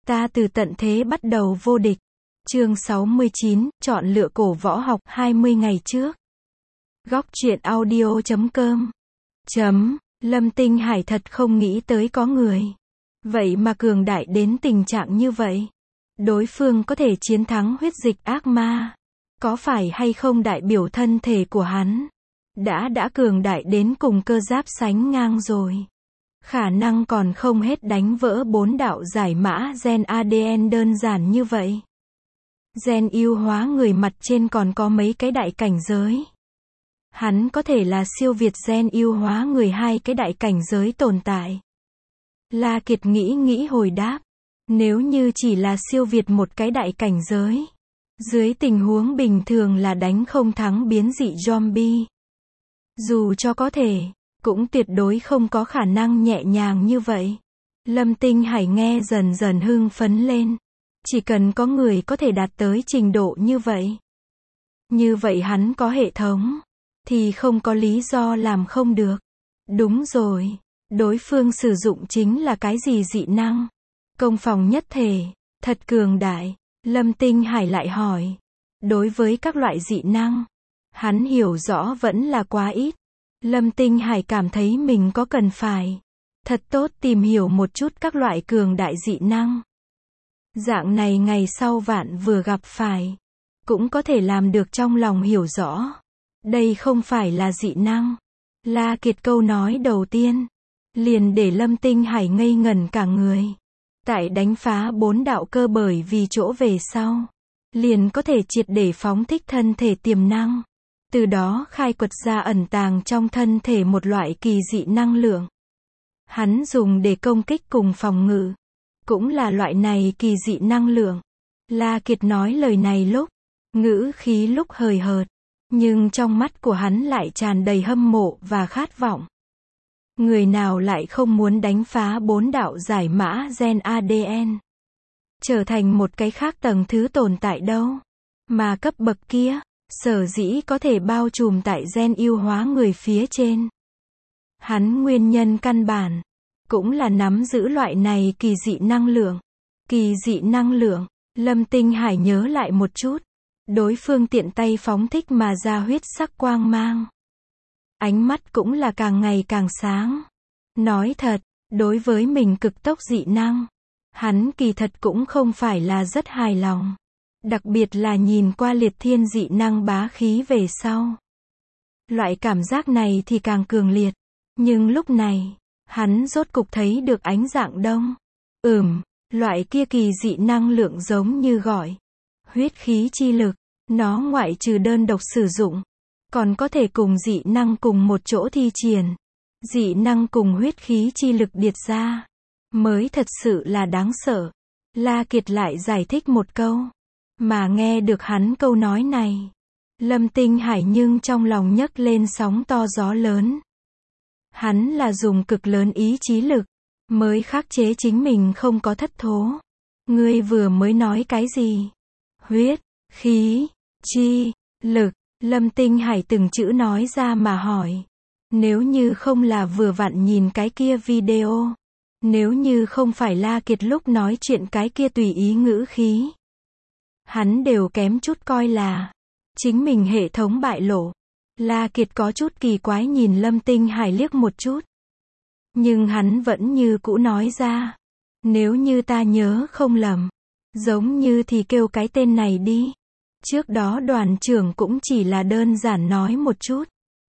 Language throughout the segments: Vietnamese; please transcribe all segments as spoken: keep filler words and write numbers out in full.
Ta từ tận thế bắt đầu vô địch. Chương sáu mươi chín, chọn lựa cổ võ học hai mươi ngày trước. Góc truyện audio chấm com. Chấm, Lâm Tinh Hải thật không nghĩ tới có người. Vậy mà cường đại đến tình trạng như vậy. Đối phương có thể chiến thắng huyết dịch ác ma. Có phải hay không đại biểu thân thể của hắn đã đã cường đại đến cùng cơ giáp sánh ngang rồi. Khả năng còn không hết đánh vỡ bốn đạo giải mã gen a đê en đơn giản như vậy. Gen yêu hóa người mặt trên còn có mấy cái đại cảnh giới. Hắn có thể là siêu việt gen yêu hóa người hai cái đại cảnh giới tồn tại. La Kiệt nghĩ nghĩ hồi đáp. Nếu như chỉ là siêu việt một cái đại cảnh giới, dưới tình huống bình thường là đánh không thắng biến dị zombie. Dù cho có thể, cũng tuyệt đối không có khả năng nhẹ nhàng như vậy. Lâm Tinh Hải nghe dần dần hưng phấn lên. Chỉ cần có người có thể đạt tới trình độ như vậy. Như vậy hắn có hệ thống, thì không có lý do làm không được. Đúng rồi, đối phương sử dụng chính là cái gì dị năng? Công phòng nhất thể, thật cường đại. Lâm Tinh Hải lại hỏi. Đối với các loại dị năng, hắn hiểu rõ vẫn là quá ít. Lâm Tinh Hải cảm thấy mình có cần phải thật tốt tìm hiểu một chút các loại cường đại dị năng. Dạng này ngày sau vạn vừa gặp phải, cũng có thể làm được trong lòng hiểu rõ. Đây không phải là dị năng. La Kiệt câu nói đầu tiên, liền để Lâm Tinh Hải ngây ngẩn cả người. Tại đánh phá bốn đạo cơ bởi vì chỗ về sau, liền có thể triệt để phóng thích thân thể tiềm năng. Từ đó khai quật ra ẩn tàng trong thân thể một loại kỳ dị năng lượng. Hắn dùng để công kích cùng phòng ngự. Cũng là loại này kỳ dị năng lượng. La Kiệt nói lời này lúc, ngữ khí lúc hời hợt. Nhưng trong mắt của hắn lại tràn đầy hâm mộ và khát vọng. Người nào lại không muốn đánh phá bốn đạo giải mã gen a đê en. Trở thành một cái khác tầng thứ tồn tại đâu. Mà cấp bậc kia, sở dĩ có thể bao trùm tại gen yêu hóa người phía trên. Hắn nguyên nhân căn bản, cũng là nắm giữ loại này kỳ dị năng lượng. Kỳ dị năng lượng, Lâm Tinh Hải nhớ lại một chút. Đối phương tiện tay phóng thích mà ra huyết sắc quang mang. Ánh mắt cũng là càng ngày càng sáng. Nói thật, đối với mình cực tốc dị năng, hắn kỳ thật cũng không phải là rất hài lòng. Đặc biệt là nhìn qua liệt thiên dị năng bá khí về sau. Loại cảm giác này thì càng cường liệt. Nhưng lúc này, hắn rốt cục thấy được ánh dạng đông. Ừm, loại kia kỳ dị năng lượng giống như gọi huyết khí chi lực. Nó ngoại trừ đơn độc sử dụng, còn có thể cùng dị năng cùng một chỗ thi triển. Dị năng cùng huyết khí chi lực điệt ra, mới thật sự là đáng sợ. La Kiệt lại giải thích một câu. Mà nghe được hắn câu nói này, Lâm Tinh Hải nhưng trong lòng nhấc lên sóng to gió lớn. Hắn là dùng cực lớn ý chí lực, mới khắc chế chính mình không có thất thố. Ngươi vừa mới nói cái gì? Huyết, khí, chi, lực. Lâm Tinh Hải từng chữ nói ra mà hỏi. Nếu như không là vừa vặn nhìn cái kia video, nếu như không phải La Kiệt lúc nói chuyện cái kia tùy ý ngữ khí, hắn đều kém chút coi là chính mình hệ thống bại lộ. La Kiệt có chút kỳ quái nhìn Lâm Tinh Hải liếc một chút. Nhưng hắn vẫn như cũ nói ra. Nếu như ta nhớ không lầm, giống như thì kêu cái tên này đi. Trước đó đoàn trưởng cũng chỉ là đơn giản nói một chút.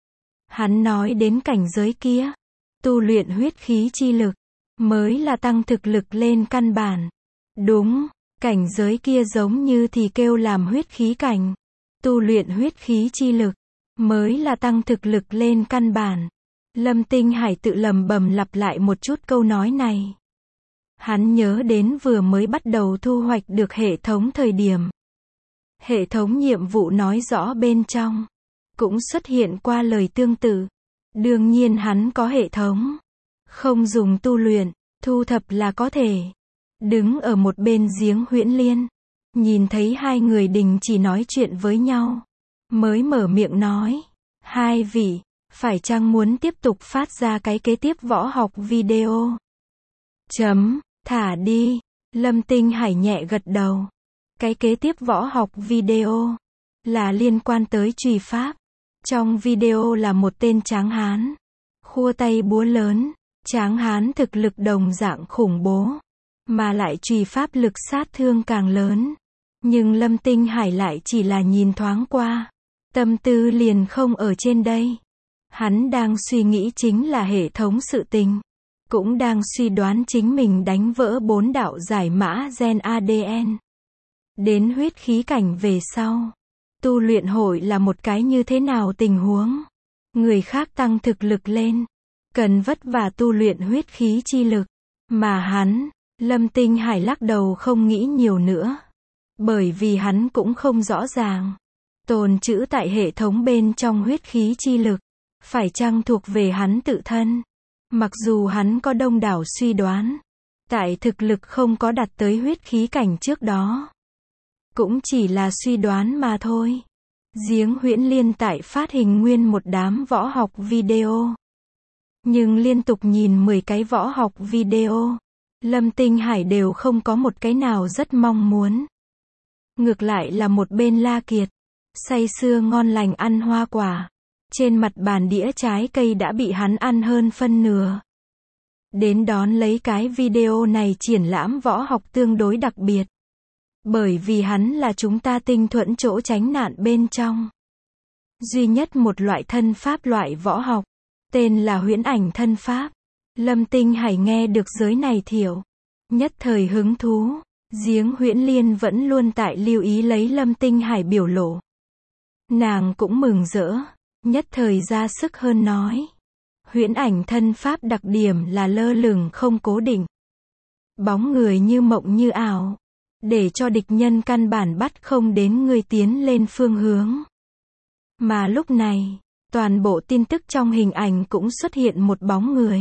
Hắn nói đến cảnh giới kia, tu luyện huyết khí chi lực, mới là tăng thực lực lên căn bản. Đúng, cảnh giới kia giống như thì kêu làm huyết khí cảnh. Tu luyện huyết khí chi lực, mới là tăng thực lực lên căn bản. Lâm Tinh Hải tự lầm bầm lặp lại một chút câu nói này. Hắn nhớ đến vừa mới bắt đầu thu hoạch được hệ thống thời điểm. Hệ thống nhiệm vụ nói rõ bên trong, cũng xuất hiện qua lời tương tự. Đương nhiên hắn có hệ thống, không dùng tu luyện, thu thập là có thể. Đứng ở một bên giếng huyễn liên, nhìn thấy hai người đình chỉ nói chuyện với nhau, mới mở miệng nói. Hai vị, phải chăng muốn tiếp tục phát ra cái kế tiếp võ học video? Chấm, thả đi. Lâm Tinh Hải nhẹ gật đầu. Cái kế tiếp võ học video là liên quan tới chùy pháp. Trong video là một tên tráng hán, khua tay búa lớn. Tráng hán thực lực đồng dạng khủng bố, mà lại chùy pháp lực sát thương càng lớn. Nhưng Lâm Tinh Hải lại chỉ là nhìn thoáng qua, tâm tư liền không ở trên đây. Hắn đang suy nghĩ chính là hệ thống sự tình, cũng đang suy đoán chính mình đánh vỡ bốn đạo giải mã gen a đê en. Đến huyết khí cảnh về sau, tu luyện hội là một cái như thế nào tình huống? Người khác tăng thực lực lên, cần vất vả tu luyện huyết khí chi lực, mà hắn, Lâm Tinh Hải lắc đầu không nghĩ nhiều nữa. Bởi vì hắn cũng không rõ ràng, tồn trữ tại hệ thống bên trong huyết khí chi lực, phải chăng thuộc về hắn tự thân. Mặc dù hắn có đông đảo suy đoán, tại thực lực không có đạt tới huyết khí cảnh trước đó, cũng chỉ là suy đoán mà thôi. Giếng Huyễn Liên tại phát hình nguyên một đám võ học video. Nhưng liên tục nhìn mười cái võ học video, Lâm Tinh Hải đều không có một cái nào rất mong muốn. Ngược lại là một bên La Kiệt, say sưa ngon lành ăn hoa quả. Trên mặt bàn đĩa trái cây đã bị hắn ăn hơn phân nửa. Đến đón lấy cái video này triển lãm võ học tương đối đặc biệt. Bởi vì hắn là chúng ta tinh thuẫn chỗ tránh nạn bên trong duy nhất một loại thân pháp loại võ học, tên là huyễn ảnh thân pháp. Lâm Tinh Hải nghe được giới này thiểu, nhất thời hứng thú. Giếng Huyễn Liên vẫn luôn tại lưu ý lấy Lâm Tinh Hải biểu lộ. Nàng cũng mừng rỡ, nhất thời ra sức hơn nói. Huyễn ảnh thân pháp đặc điểm là lơ lửng không cố định. Bóng người như mộng như ảo, để cho địch nhân căn bản bắt không đến người tiến lên phương hướng. Mà lúc này, toàn bộ tin tức trong hình ảnh cũng xuất hiện một bóng người.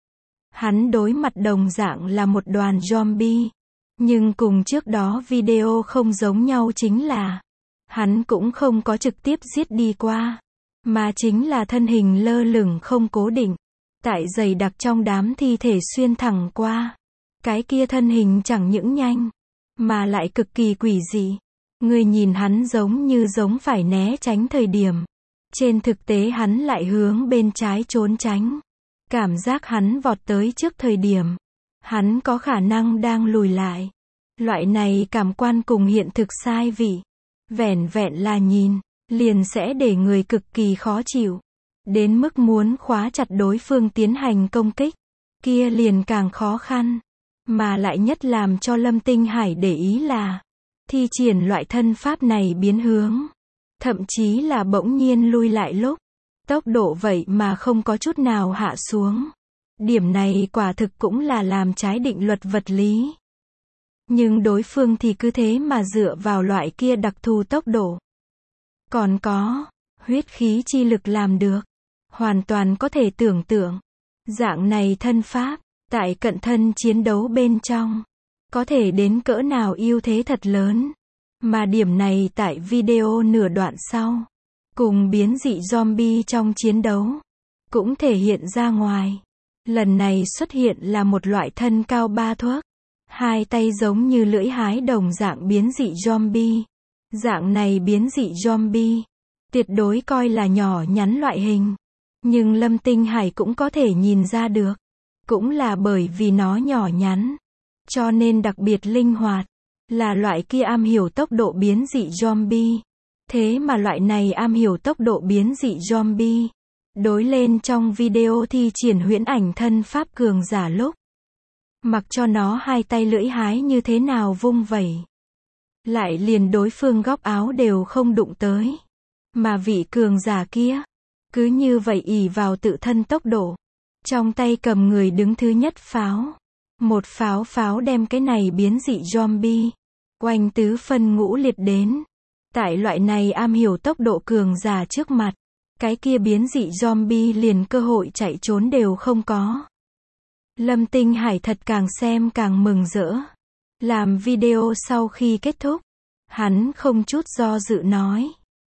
Hắn đối mặt đồng dạng là một đoàn zombie. Nhưng cùng trước đó video không giống nhau chính là, hắn cũng không có trực tiếp giết đi qua, mà chính là thân hình lơ lửng không cố định, tại dày đặc trong đám thi thể xuyên thẳng qua. Cái kia thân hình chẳng những nhanh, mà lại cực kỳ quỷ dị. Người nhìn hắn giống như giống phải né tránh thời điểm. Trên thực tế hắn lại hướng bên trái trốn tránh. Cảm giác hắn vọt tới trước thời điểm, hắn có khả năng đang lùi lại. Loại này cảm quan cùng hiện thực sai vị. Vẻn vẹn là nhìn, liền sẽ để người cực kỳ khó chịu. Đến mức muốn khóa chặt đối phương tiến hành công kích, kia liền càng khó khăn. Mà lại nhất làm cho Lâm Tinh Hải để ý là, thi triển loại thân pháp này biến hướng. Thậm chí là bỗng nhiên lui lại lúc, tốc độ vậy mà không có chút nào hạ xuống. Điểm này quả thực cũng là làm trái định luật vật lý. Nhưng đối phương thì cứ thế mà dựa vào loại kia đặc thù tốc độ. Còn có, huyết khí chi lực làm được. Hoàn toàn có thể tưởng tượng. Dạng này thân pháp, tại cận thân chiến đấu bên trong, có thể đến cỡ nào ưu thế thật lớn. Mà điểm này tại video nửa đoạn sau, cùng biến dị zombie trong chiến đấu, cũng thể hiện ra ngoài. Lần này xuất hiện là một loại thân cao ba thước, hai tay giống như lưỡi hái đồng dạng biến dị zombie. Dạng này biến dị zombie, tuyệt đối coi là nhỏ nhắn loại hình. Nhưng Lâm Tinh Hải cũng có thể nhìn ra được. Cũng là bởi vì nó nhỏ nhắn, cho nên đặc biệt linh hoạt. Là loại kia am hiểu tốc độ biến dị zombie. Thế mà loại này am hiểu tốc độ biến dị zombie, đối lên trong video thi triển huyễn ảnh thân pháp cường giả lúc, mặc cho nó hai tay lưỡi hái như thế nào vung vẩy, lại liền đối phương góc áo đều không đụng tới. Mà vị cường giả kia, cứ như vậy ỷ vào tự thân tốc độ, trong tay cầm người đứng thứ nhất pháo. Một pháo pháo đem cái này biến dị zombie, oanh tứ phân ngũ liệt đến. Tại loại này am hiểu tốc độ cường giả trước mặt, cái kia biến dị zombie liền cơ hội chạy trốn đều không có. Lâm Tinh Hải thật càng xem càng mừng rỡ. Làm video sau khi kết thúc, hắn không chút do dự nói.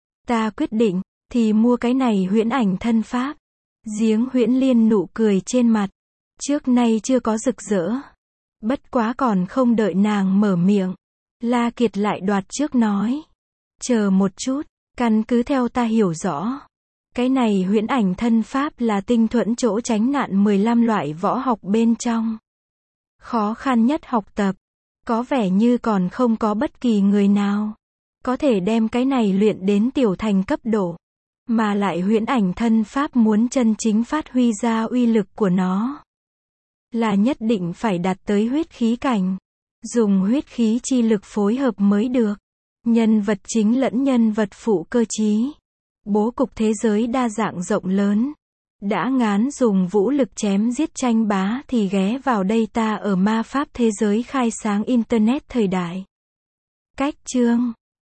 Ta quyết định, thì mua cái này huyễn ảnh thân pháp. Giếng Huyễn Liên nụ cười trên mặt, trước nay chưa có rực rỡ. Bất quá còn không đợi nàng mở miệng, La Kiệt lại đoạt trước nói. Chờ một chút, căn cứ theo ta hiểu rõ. Cái này huyễn ảnh thân pháp là tinh thuẫn chỗ tránh nạn mười lăm loại võ học bên trong. Khó khăn nhất học tập. Có vẻ như còn không có bất kỳ người nào có thể đem cái này luyện đến tiểu thành cấp độ. Mà lại huyễn ảnh thân pháp muốn chân chính phát huy ra uy lực của nó, là nhất định phải đạt tới huyết khí cảnh. Dùng huyết khí chi lực phối hợp mới được. Nhân vật chính lẫn nhân vật phụ cơ chí. Bố cục thế giới đa dạng rộng lớn. Đã ngán dùng vũ lực chém giết tranh bá thì ghé vào đây ta ở ma pháp thế giới khai sáng Internet thời đại. Cách chương